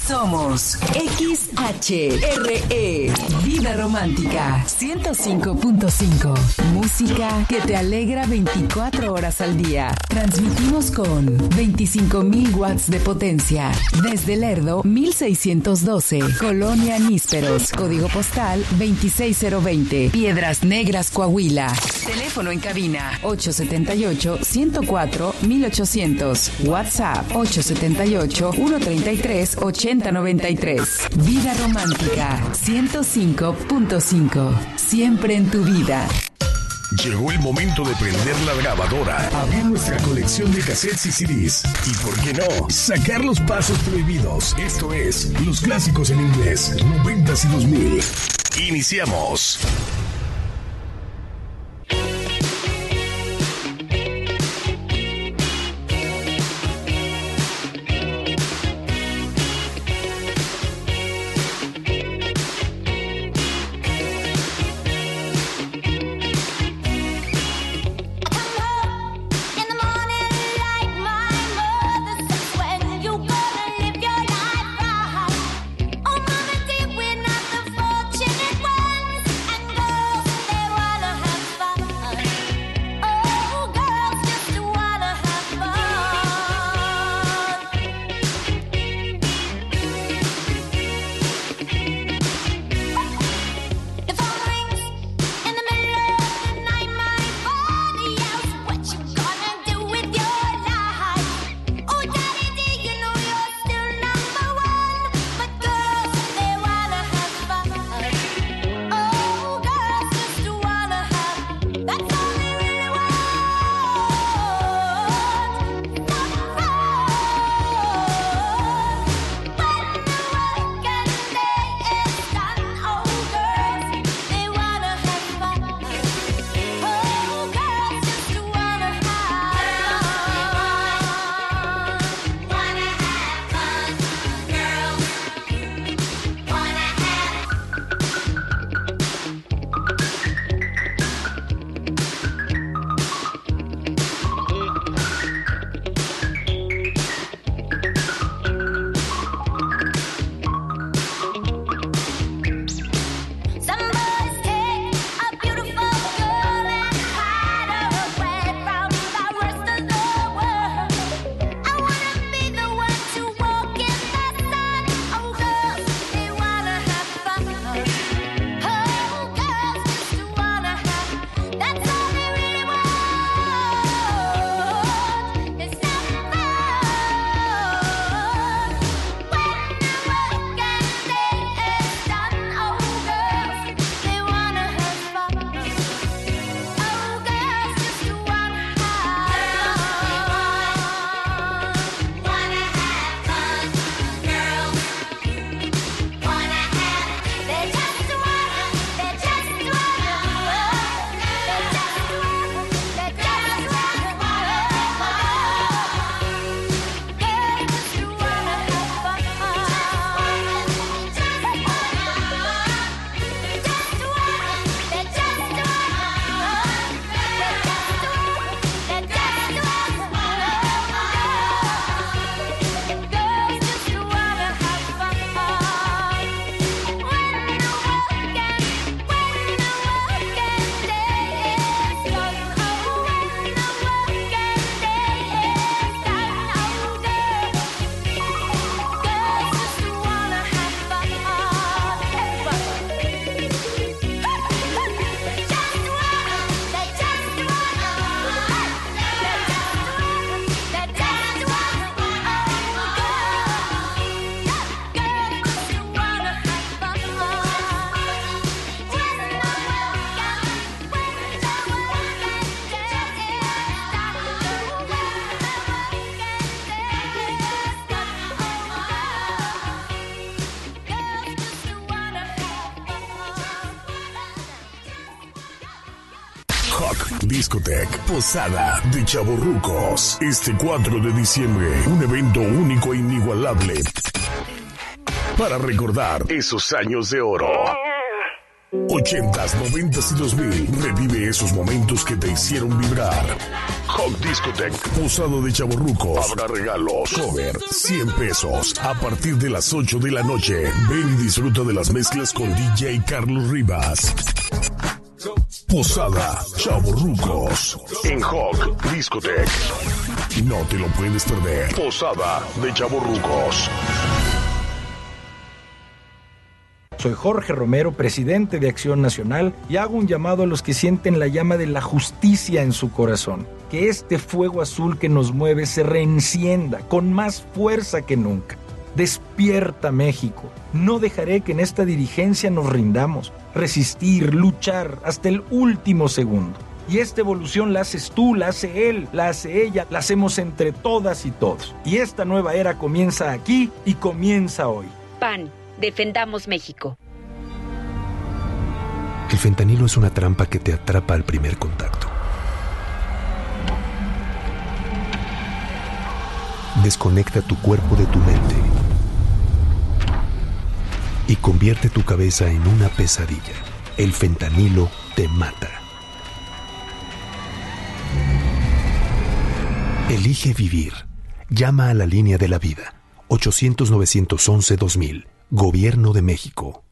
Somos XHRE, Vida Romántica 105.5. Música que te alegra 24 horas al día. Transmitimos con 25,000 watts de potencia. Desde Lerdo, 1612. Colonia Nísperos. Código postal 26020. Piedras Negras, Coahuila. Teléfono en cabina 878-104-1800. WhatsApp 878-133-8093. Vida Romántica 105.5. Siempre en tu vida. Llegó el momento de prender la grabadora, abrir nuestra colección de cassettes y CDs y, ¿por qué no?, sacar los pasos prohibidos. Esto es Los Clásicos en Inglés, 90s y 2000. Iniciamos. Discotech Posada de Chavorrucos. Este 4 de diciembre, un evento único e inigualable para recordar esos años de oro. 80s, 90s y 2000. Revive esos momentos que te hicieron vibrar. Hot Discotech, posada de chavorrucos. Habrá regalos. Cover, 100 pesos. A partir de las 8 de la noche. Ven y disfruta de las mezclas con DJ Carlos Rivas. Posada Chavorrucos en Hot Discotech. No te lo puedes perder. Posada de Chavorrucos. Soy Jorge Romero, presidente de Acción Nacional, y hago un llamado a los que sienten la llama de la justicia en su corazón. Que este fuego azul que nos mueve se reencienda con más fuerza que nunca. Despierta, México. No dejaré que en esta dirigencia nos rindamos. Resistir, luchar hasta el último segundo. Y esta evolución la haces tú, la hace él, la hace ella, la hacemos entre todas y todos. Y esta nueva era comienza aquí y comienza hoy. PAN. Defendamos México. El fentanilo es una trampa que te atrapa al primer contacto. Desconecta tu cuerpo de tu mente y convierte tu cabeza en una pesadilla. El fentanilo te mata. Elige vivir. Llama a la línea de la vida. 800-911-2000. Gobierno de México.